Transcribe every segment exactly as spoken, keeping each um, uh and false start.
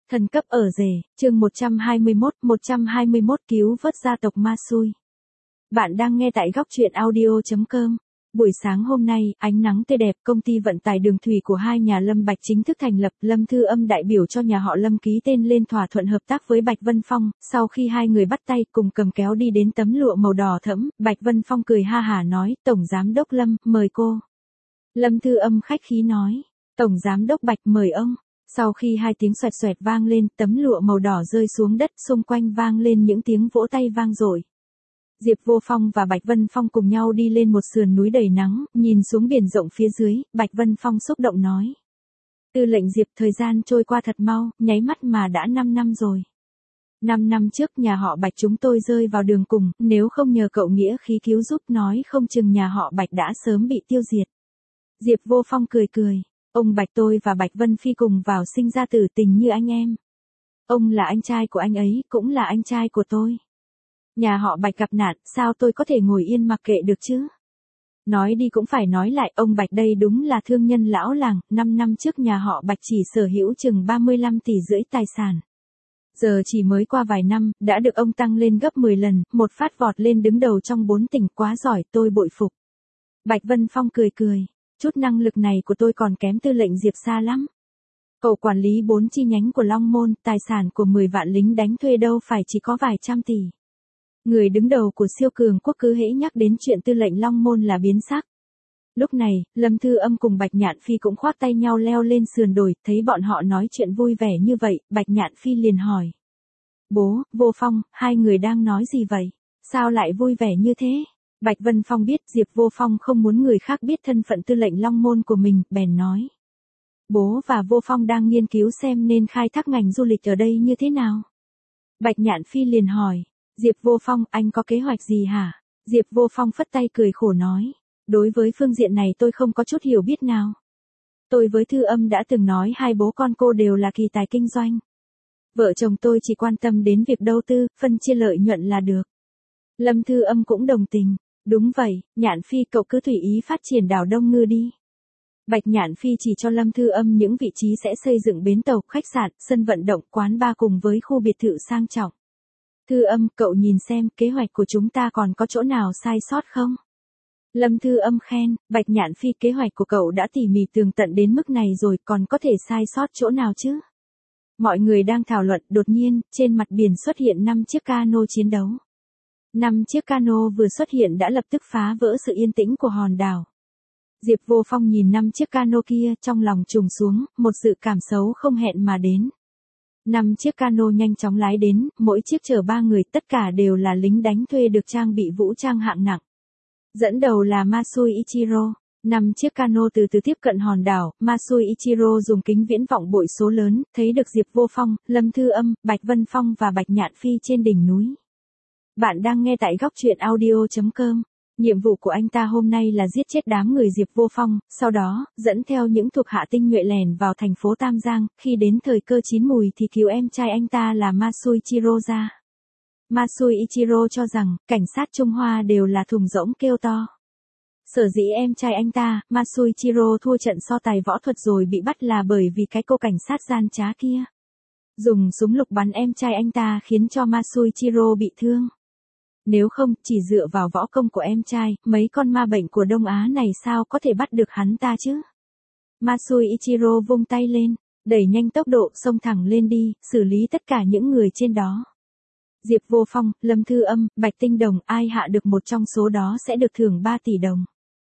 Thần cấp ở rể, chương một trăm hai mươi mốt, một trăm hai mươi mốt cứu vớt gia tộc ma xui. Bạn đang nghe tại góc truyện audio chấm com. Buổi sáng hôm nay, ánh nắng tươi đẹp, công ty vận tải đường thủy của hai nhà Lâm Bạch chính thức thành lập. Lâm Thư Âm đại biểu cho nhà họ Lâm ký tên lên thỏa thuận hợp tác với Bạch Vân Phong. Sau khi hai người bắt tay cùng cầm kéo đi đến tấm lụa màu đỏ thẫm, Bạch Vân Phong cười ha hả nói, Tổng Giám đốc Lâm, mời cô. Lâm Thư Âm khách khí nói, Tổng Giám đốc Bạch mời ông. Sau khi hai tiếng xoẹt xoẹt vang lên, tấm lụa màu đỏ rơi xuống đất, xung quanh vang lên những tiếng vỗ tay vang dội. Diệp Vô Phong và Bạch Vân Phong cùng nhau đi lên một sườn núi đầy nắng, nhìn xuống biển rộng phía dưới, Bạch Vân Phong xúc động nói. Tư lệnh Diệp, thời gian trôi qua thật mau, nháy mắt mà đã năm năm rồi. Năm năm trước nhà họ Bạch chúng tôi rơi vào đường cùng, nếu không nhờ cậu nghĩa khí cứu giúp nói không chừng nhà họ Bạch đã sớm bị tiêu diệt. Diệp Vô Phong cười cười. Ông Bạch tôi và Bạch Vân Phi cùng vào sinh ra tử tình như anh em. Ông là anh trai của anh ấy, cũng là anh trai của tôi. Nhà họ Bạch gặp nạn, sao tôi có thể ngồi yên mặc kệ được chứ? Nói đi cũng phải nói lại, ông Bạch đây đúng là thương nhân lão làng, năm năm trước nhà họ Bạch chỉ sở hữu chừng ba mươi lăm tỷ rưỡi tài sản. Giờ chỉ mới qua vài năm, đã được ông tăng lên gấp mười lần, một phát vọt lên đứng đầu trong bốn tỉnh, quá giỏi, tôi bội phục. Bạch Vân Phong cười cười. Chút năng lực này của tôi còn kém tư lệnh Diệp xa lắm. Cậu quản lý bốn chi nhánh của Long Môn, tài sản của mười vạn lính đánh thuê đâu phải chỉ có vài trăm tỷ. Người đứng đầu của siêu cường quốc cứ hễ nhắc đến chuyện tư lệnh Long Môn là biến sắc. Lúc này, Lâm Thư Âm cùng Bạch Nhạn Phi cũng khoác tay nhau leo lên sườn đồi, thấy bọn họ nói chuyện vui vẻ như vậy, Bạch Nhạn Phi liền hỏi. Bố, Vô Phong, hai người đang nói gì vậy? Sao lại vui vẻ như thế? Bạch Vân Phong biết Diệp Vô Phong không muốn người khác biết thân phận tư lệnh Long Môn của mình, bèn nói. Bố và Vô Phong đang nghiên cứu xem nên khai thác ngành du lịch ở đây như thế nào. Bạch Nhạn Phi liền hỏi, Diệp Vô Phong, anh có kế hoạch gì hả? Diệp Vô Phong phất tay cười khổ nói, đối với phương diện này tôi không có chút hiểu biết nào. Tôi với Thư Âm đã từng nói hai bố con cô đều là kỳ tài kinh doanh. Vợ chồng tôi chỉ quan tâm đến việc đầu tư, phân chia lợi nhuận là được. Lâm Thư Âm cũng đồng tình. Đúng vậy, Nhạn Phi cậu cứ tùy ý phát triển đảo Đông Ngư đi. Bạch Nhạn Phi chỉ cho Lâm Thư Âm những vị trí sẽ xây dựng bến tàu, khách sạn, sân vận động, quán bar cùng với khu biệt thự sang trọng. Thư Âm, cậu nhìn xem kế hoạch của chúng ta còn có chỗ nào sai sót không? Lâm Thư Âm khen, Bạch Nhạn Phi kế hoạch của cậu đã tỉ mỉ tường tận đến mức này rồi, còn có thể sai sót chỗ nào chứ? Mọi người đang thảo luận, đột nhiên, trên mặt biển xuất hiện năm chiếc cano chiến đấu. Năm chiếc cano vừa xuất hiện đã lập tức phá vỡ sự yên tĩnh của hòn đảo. Diệp Vô Phong nhìn năm chiếc cano kia, trong lòng trùng xuống, một sự cảm xấu không hẹn mà đến. Năm chiếc cano nhanh chóng lái đến, mỗi chiếc chở ba người, tất cả đều là lính đánh thuê được trang bị vũ trang hạng nặng. Dẫn đầu là Masui Ichiro. Năm chiếc cano từ từ tiếp cận hòn đảo, Masui Ichiro dùng kính viễn vọng bội số lớn, thấy được Diệp Vô Phong, Lâm Thư Âm, Bạch Vân Phong và Bạch Nhạn Phi trên đỉnh núi. Bạn đang nghe tại góc truyện audio chấm com. Nhiệm vụ của anh ta hôm nay là giết chết đám người Diệp Vô Phong, sau đó, dẫn theo những thuộc hạ tinh nhuệ lèn vào thành phố Tam Giang, khi đến thời cơ chín mùi thì cứu em trai anh ta là Masui Ichiro ra. Masui Ichiro cho rằng, cảnh sát Trung Hoa đều là thùng rỗng kêu to. Sở dĩ em trai anh ta, Masui Ichiro thua trận so tài võ thuật rồi bị bắt là bởi vì cái cô cảnh sát gian trá kia. Dùng súng lục bắn em trai anh ta khiến cho Masui Ichiro bị thương. Nếu không, chỉ dựa vào võ công của em trai, mấy con ma bệnh của Đông Á này sao có thể bắt được hắn ta chứ? Masui Ichiro vung tay lên, đẩy nhanh tốc độ xông thẳng lên đi, xử lý tất cả những người trên đó. Diệp Vô Phong, Lâm Thư Âm, Bạch Tinh Đồng, ai hạ được một trong số đó sẽ được thưởng ba tỷ đồng.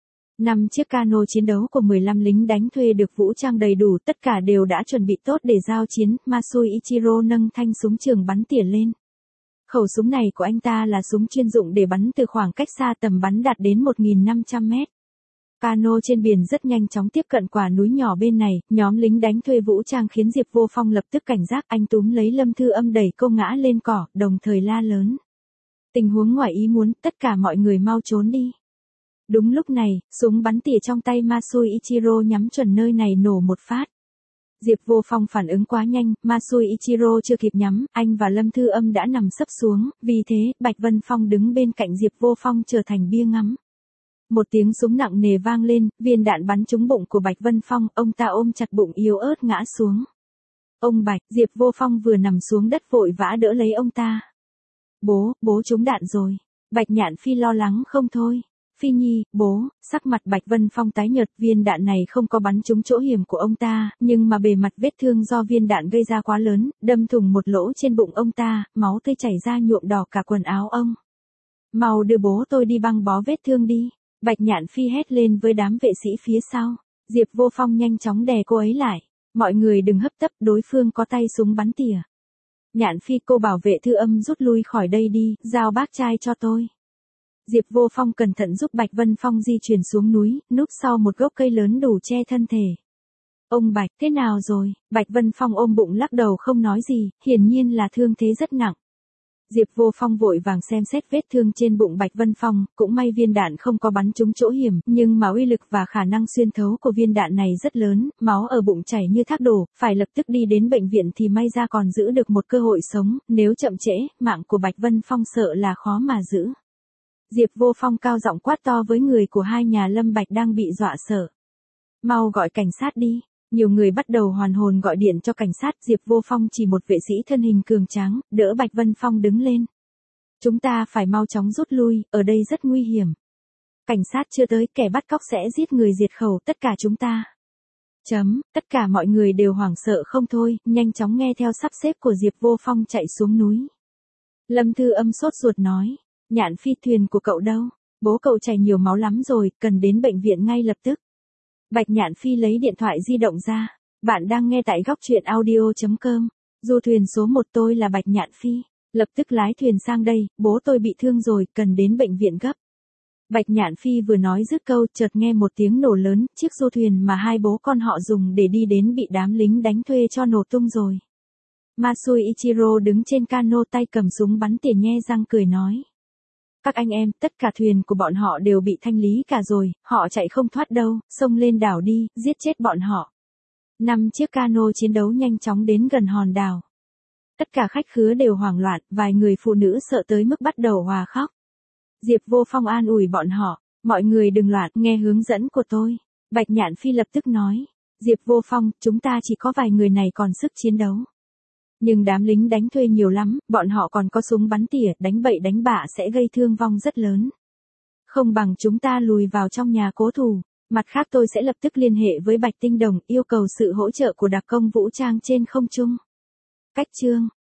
Năm chiếc cano chiến đấu của mười lăm lính đánh thuê được vũ trang đầy đủ, tất cả đều đã chuẩn bị tốt để giao chiến, Masui Ichiro nâng thanh súng trường bắn tỉa lên. Khẩu súng này của anh ta là súng chuyên dụng để bắn từ khoảng cách xa, tầm bắn đạt đến một nghìn năm trăm mét. Cano trên biển rất nhanh chóng tiếp cận quả núi nhỏ bên này, nhóm lính đánh thuê vũ trang khiến Diệp Vô Phong lập tức cảnh giác, anh túm lấy Lâm Thư Âm đẩy cô ngã lên cỏ, đồng thời la lớn. Tình huống ngoài ý muốn, tất cả mọi người mau trốn đi. Đúng lúc này, súng bắn tỉa trong tay Masui Ichiro nhắm chuẩn nơi này nổ một phát. Diệp Vô Phong phản ứng quá nhanh, Masui Ichiro chưa kịp nhắm, anh và Lâm Thư Âm đã nằm sấp xuống, vì thế, Bạch Vân Phong đứng bên cạnh Diệp Vô Phong trở thành bia ngắm. Một tiếng súng nặng nề vang lên, viên đạn bắn trúng bụng của Bạch Vân Phong, ông ta ôm chặt bụng yếu ớt ngã xuống. Ông Bạch, Diệp Vô Phong vừa nằm xuống đất vội vã đỡ lấy ông ta. Bố, bố trúng đạn rồi. Bạch Nhạn Phi lo lắng không thôi. Phi Nhi, bố, sắc mặt Bạch Vân Phong tái nhợt, viên đạn này không có bắn trúng chỗ hiểm của ông ta, nhưng mà bề mặt vết thương do viên đạn gây ra quá lớn, đâm thủng một lỗ trên bụng ông ta, máu tươi chảy ra nhuộm đỏ cả quần áo ông. Mau đưa bố tôi đi băng bó vết thương đi. Bạch Nhạn Phi hét lên với đám vệ sĩ phía sau. Diệp Vô Phong nhanh chóng đè cô ấy lại. Mọi người đừng hấp tấp, đối phương có tay súng bắn tỉa. Nhạn Phi, cô bảo vệ Thư Âm rút lui khỏi đây đi, giao bác trai cho tôi. Diệp Vô Phong cẩn thận giúp Bạch Vân Phong di chuyển xuống núi, núp sau một gốc cây lớn đủ che thân thể. Ông Bạch, thế nào rồi? Bạch Vân Phong ôm bụng lắc đầu không nói gì, hiển nhiên là thương thế rất nặng. Diệp Vô Phong vội vàng xem xét vết thương trên bụng Bạch Vân Phong, cũng may viên đạn không có bắn trúng chỗ hiểm, nhưng mà uy lực và khả năng xuyên thấu của viên đạn này rất lớn, máu ở bụng chảy như thác đổ, phải lập tức đi đến bệnh viện thì may ra còn giữ được một cơ hội sống, nếu chậm trễ, mạng của Bạch Vân Phong sợ là khó mà giữ. Diệp Vô Phong cao giọng quát to với người của hai nhà Lâm Bạch đang bị dọa sợ. Mau gọi cảnh sát đi. Nhiều người bắt đầu hoàn hồn gọi điện cho cảnh sát. Diệp Vô Phong chỉ một vệ sĩ thân hình cường tráng, đỡ Bạch Vân Phong đứng lên. Chúng ta phải mau chóng rút lui, ở đây rất nguy hiểm. Cảnh sát chưa tới, kẻ bắt cóc sẽ giết người diệt khẩu tất cả chúng ta. Chấm, tất cả mọi người đều hoảng sợ không thôi, nhanh chóng nghe theo sắp xếp của Diệp Vô Phong chạy xuống núi. Lâm Thư Âm sốt ruột nói, Nhạn Phi, thuyền của cậu đâu? Bố cậu chảy nhiều máu lắm rồi, cần đến bệnh viện ngay lập tức. Bạch Nhạn Phi lấy điện thoại di động ra. Bạn đang nghe tại góc truyện audio chấm com. Du thuyền số một, tôi là Bạch Nhạn Phi. Lập tức lái thuyền sang đây, bố tôi bị thương rồi, cần đến bệnh viện gấp. Bạch Nhạn Phi vừa nói dứt câu, chợt nghe một tiếng nổ lớn, chiếc du thuyền mà hai bố con họ dùng để đi đến bị đám lính đánh thuê cho nổ tung rồi. Masui Ichiro đứng trên cano tay cầm súng bắn tỉa nhe răng cười nói. Các anh em, tất cả thuyền của bọn họ đều bị thanh lý cả rồi, họ chạy không thoát đâu, xông lên đảo đi, giết chết bọn họ. Năm chiếc cano chiến đấu nhanh chóng đến gần hòn đảo. Tất cả khách khứa đều hoảng loạn, vài người phụ nữ sợ tới mức bắt đầu òa khóc. Diệp Vô Phong an ủi bọn họ, mọi người đừng loạn, nghe hướng dẫn của tôi. Bạch Nhạn Phi lập tức nói, Diệp Vô Phong, chúng ta chỉ có vài người này còn sức chiến đấu. Nhưng đám lính đánh thuê nhiều lắm, bọn họ còn có súng bắn tỉa, đánh bậy đánh bạ sẽ gây thương vong rất lớn. Không bằng chúng ta lùi vào trong nhà cố thủ. Mặt khác tôi sẽ lập tức liên hệ với Bạch Tinh Đồng, yêu cầu sự hỗ trợ của đặc công vũ trang trên không trung. Cách chương